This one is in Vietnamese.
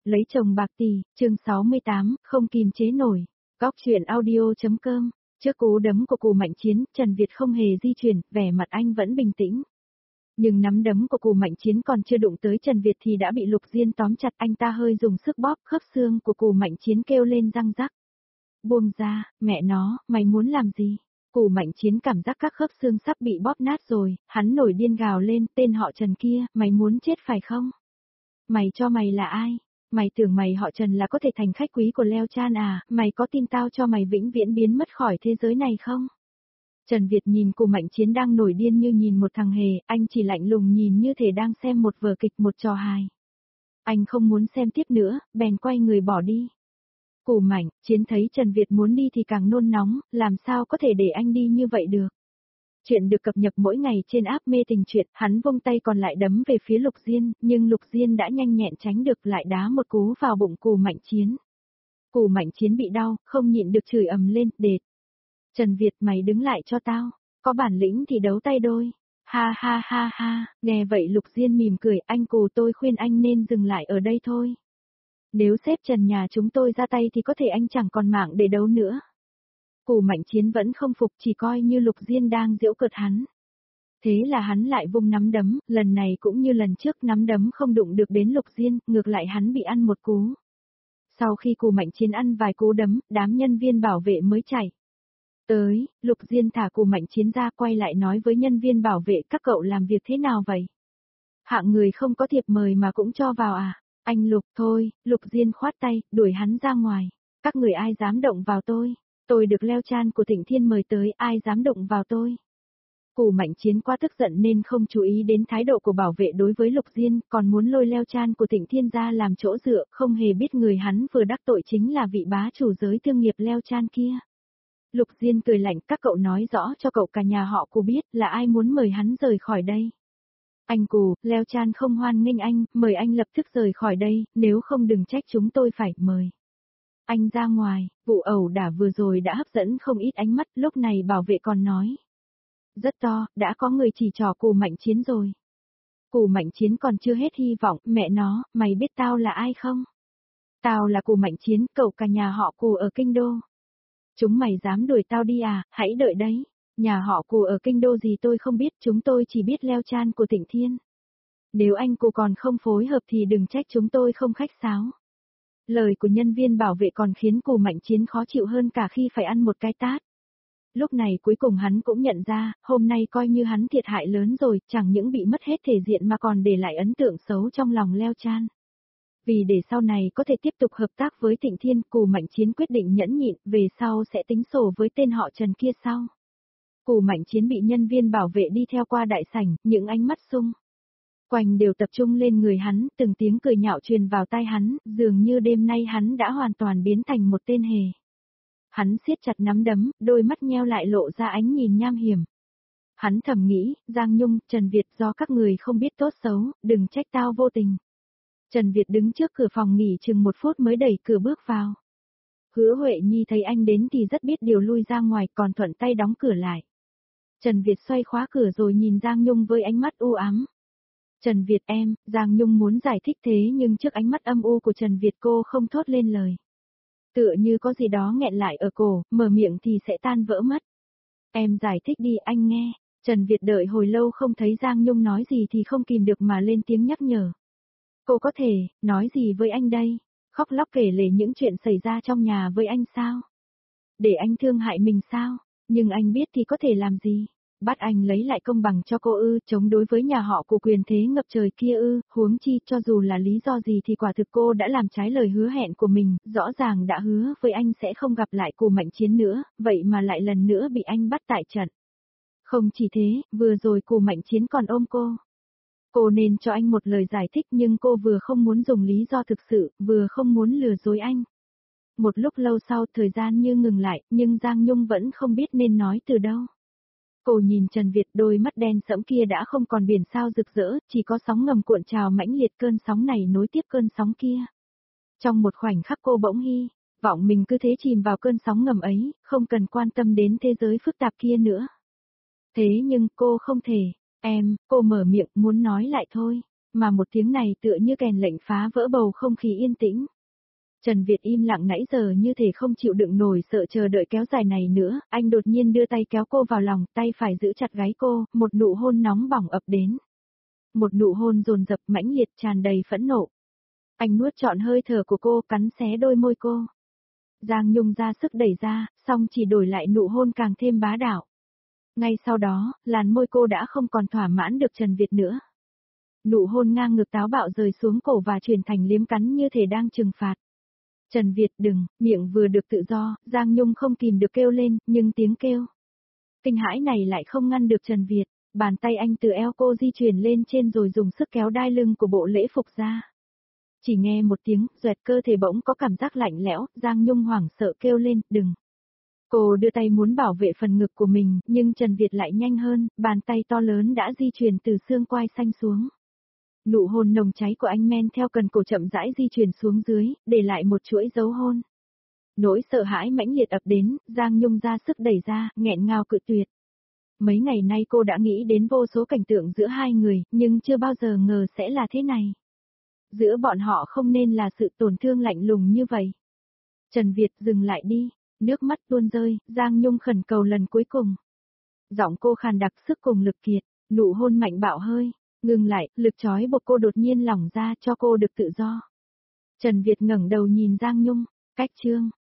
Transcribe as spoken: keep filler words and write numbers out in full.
Lấy chồng bạc tỷ, chương sáu mươi tám, không kìm chế nổi. Góc truyện audio.com. Trước cú đấm của Cù Mạnh Chiến, Trần Việt không hề di chuyển, vẻ mặt anh vẫn bình tĩnh. Nhưng nắm đấm của Cù Mạnh Chiến còn chưa đụng tới Trần Việt thì đã bị Lục Diên tóm chặt, anh ta hơi dùng sức bóp, khớp xương của Cù Mạnh Chiến kêu lên răng rắc. Buông ra, mẹ nó, mày muốn làm gì? Cù Mạnh Chiến cảm giác các khớp xương sắp bị bóp nát rồi, hắn nổi điên gào lên, tên họ Trần kia, mày muốn chết phải không? Mày cho mày là ai? Mày tưởng mày họ Trần là có thể thành khách quý của Leo Chan à, mày có tin tao cho mày vĩnh viễn biến mất khỏi thế giới này không? Trần Việt nhìn Cù Mạnh Chiến đang nổi điên như nhìn một thằng hề, anh chỉ lạnh lùng nhìn như thể đang xem một vở kịch, một trò hài. Anh không muốn xem tiếp nữa, bèn quay người bỏ đi. Cù Mạnh Chiến thấy Trần Việt muốn đi thì càng nôn nóng, làm sao có thể để anh đi như vậy được. Chuyện được cập nhật mỗi ngày trên app Mê Tình Truyện, hắn vung tay còn lại đấm về phía Lục Diên, nhưng Lục Diên đã nhanh nhẹn tránh được, lại đá một cú vào bụng Cù Mạnh Chiến. Cù Mạnh Chiến bị đau, không nhịn được chửi ầm lên, đệt. Trần Việt, mày đứng lại cho tao, có bản lĩnh thì đấu tay đôi. Ha ha ha ha, nghe vậy Lục Diên mỉm cười, anh Cù, tôi khuyên anh nên dừng lại ở đây thôi. Nếu sếp Trần nhà chúng tôi ra tay thì có thể anh chẳng còn mạng để đấu nữa. Cù Mạnh Chiến vẫn không phục, chỉ coi như Lục Diên đang giễu cợt hắn. Thế là hắn lại vung nắm đấm, lần này cũng như lần trước nắm đấm không đụng được đến Lục Diên, ngược lại hắn bị ăn một cú. Sau khi Cù Mạnh Chiến ăn vài cú đấm, đám nhân viên bảo vệ mới chạy tới, Lục Diên thả Cù Mạnh Chiến ra, quay lại nói với nhân viên bảo vệ, các cậu làm việc thế nào vậy? Hạng người không có thiệp mời mà cũng cho vào à? Anh Lục, thôi, Lục Diên khoát tay, đuổi hắn ra ngoài. Các người ai dám động vào tôi? Tôi được Leo Chan của Thịnh Thiên mời tới, ai dám động vào tôi? Cù Mạnh Chiến quá tức giận nên không chú ý đến thái độ của bảo vệ đối với Lục Diên, còn muốn lôi Leo Chan của Thịnh Thiên ra làm chỗ dựa, không hề biết người hắn vừa đắc tội chính là vị bá chủ giới thương nghiệp Leo Chan kia. Lục Diên cười lạnh, các cậu nói rõ cho cậu cả nhà họ Cù biết là ai muốn mời hắn rời khỏi đây. Anh Cù, Leo Chan không hoan nghênh anh, mời anh lập tức rời khỏi đây, nếu không đừng trách chúng tôi phải mời anh ra ngoài. Vụ ẩu đả vừa rồi đã hấp dẫn không ít ánh mắt, lúc này bảo vệ còn nói rất to, đã có người chỉ trỏ Cù Mạnh Chiến rồi. Cù Mạnh Chiến còn chưa hết hy vọng, mẹ nó, mày biết tao là ai không? Tao là Cù Mạnh Chiến, cậu cả nhà họ Cù ở Kinh Đô. Chúng mày dám đuổi tao đi à, hãy đợi đấy. Nhà họ Cù ở Kinh Đô gì tôi không biết, chúng tôi chỉ biết Leo Chan của Thịnh Thiên. Nếu anh Cù còn không phối hợp thì đừng trách chúng tôi không khách sáo. Lời của nhân viên bảo vệ còn khiến Cù Mạnh Chiến khó chịu hơn cả khi phải ăn một cái tát. Lúc này cuối cùng hắn cũng nhận ra, hôm nay coi như hắn thiệt hại lớn rồi, chẳng những bị mất hết thể diện mà còn để lại ấn tượng xấu trong lòng Leo Chan. Vì để sau này có thể tiếp tục hợp tác với Thịnh Thiên, Cù Mạnh Chiến quyết định nhẫn nhịn, về sau sẽ tính sổ với tên họ Trần kia sau. Cù Mạnh Chiến bị nhân viên bảo vệ đi theo qua đại sảnh, những ánh mắt xung quanh đều tập trung lên người hắn, từng tiếng cười nhạo truyền vào tai hắn, dường như đêm nay hắn đã hoàn toàn biến thành một tên hề. Hắn siết chặt nắm đấm, đôi mắt nheo lại lộ ra ánh nhìn nham hiểm. Hắn thầm nghĩ, Giang Nhung, Trần Việt, do các người không biết tốt xấu, đừng trách tao vô tình. Trần Việt đứng trước cửa phòng nghỉ chừng một phút mới đẩy cửa bước vào. Hứa Huệ Nhi thấy anh đến thì rất biết điều lui ra ngoài, còn thuận tay đóng cửa lại. Trần Việt xoay khóa cửa rồi nhìn Giang Nhung với ánh mắt u ám. Trần Việt em, Giang Nhung muốn giải thích thế nhưng trước ánh mắt âm u của Trần Việt cô không thốt lên lời. Tựa như có gì đó nghẹn lại ở cổ, mở miệng thì sẽ tan vỡ mất. Em giải thích đi, anh nghe. Trần Việt đợi hồi lâu không thấy Giang Nhung nói gì thì không kìm được mà lên tiếng nhắc nhở. Cô có thể, nói gì với anh đây? Khóc lóc kể lể những chuyện xảy ra trong nhà với anh sao? Để anh thương hại mình sao? Nhưng anh biết thì có thể làm gì? Bắt anh lấy lại công bằng cho cô ư, chống đối với nhà họ của quyền thế ngập trời kia ư, huống chi cho dù là lý do gì thì quả thực cô đã làm trái lời hứa hẹn của mình, rõ ràng đã hứa với anh sẽ không gặp lại Cù Mạnh Chiến nữa, vậy mà lại lần nữa bị anh bắt tại trận. Không chỉ thế, vừa rồi Cù Mạnh Chiến còn ôm cô. Cô nên cho anh một lời giải thích nhưng cô vừa không muốn dùng lý do thực sự, vừa không muốn lừa dối anh. Một lúc lâu sau thời gian như ngừng lại, nhưng Giang Nhung vẫn không biết nên nói từ đâu. Cô nhìn Trần Việt, đôi mắt đen sẫm kia đã không còn biển sao rực rỡ, chỉ có sóng ngầm cuộn trào mãnh liệt, cơn sóng này nối tiếp cơn sóng kia. Trong một khoảnh khắc cô bỗng hy vọng mình cứ thế chìm vào cơn sóng ngầm ấy, không cần quan tâm đến thế giới phức tạp kia nữa. Thế nhưng cô không thể, em, cô mở miệng muốn nói lại thôi. Mà một tiếng này tựa như kèn lệnh phá vỡ bầu không khí yên tĩnh. Trần Việt im lặng nãy giờ như thể không chịu đựng nổi sợ chờ đợi kéo dài này nữa, anh đột nhiên đưa tay kéo cô vào lòng, tay phải giữ chặt gáy cô, một nụ hôn nóng bỏng ập đến. Một nụ hôn dồn dập mãnh liệt tràn đầy phẫn nộ. Anh nuốt trọn hơi thở của cô, cắn xé đôi môi cô. Giang Nhung ra sức đẩy ra, song chỉ đổi lại nụ hôn càng thêm bá đạo. Ngay sau đó, làn môi cô đã không còn thỏa mãn được Trần Việt nữa. Nụ hôn ngang ngực táo bạo rời xuống cổ và chuyển thành liếm cắn như thể đang trừng phạt. Trần Việt đừng, miệng vừa được tự do, Giang Nhung không kìm được kêu lên, nhưng tiếng kêu kinh hãi này lại không ngăn được Trần Việt. Bàn tay anh từ eo cô di chuyển lên trên rồi dùng sức kéo đai lưng của bộ lễ phục ra. Chỉ nghe một tiếng, doẹt cơ thể bỗng có cảm giác lạnh lẽo, Giang Nhung hoảng sợ kêu lên, đừng. Cô đưa tay muốn bảo vệ phần ngực của mình, nhưng Trần Việt lại nhanh hơn, bàn tay to lớn đã di chuyển từ xương quai xanh xuống. Nụ hôn nồng cháy của anh men theo cần cổ chậm rãi di chuyển xuống dưới, để lại một chuỗi dấu hôn. Nỗi sợ hãi mãnh liệt ập đến, Giang Nhung ra sức đẩy ra, nghẹn ngào cự tuyệt. Mấy ngày nay cô đã nghĩ đến vô số cảnh tượng giữa hai người, nhưng chưa bao giờ ngờ sẽ là thế này. Giữa bọn họ không nên là sự tổn thương lạnh lùng như vậy. Trần Việt dừng lại đi, nước mắt tuôn rơi, Giang Nhung khẩn cầu lần cuối cùng. Giọng cô khàn đặc sức cùng lực kiệt, nụ hôn mạnh bạo hơi, ngừng lại, lực trói buộc cô đột nhiên lỏng ra cho cô được tự do. Trần Việt ngẩng đầu nhìn Giang Nhung, cách chương.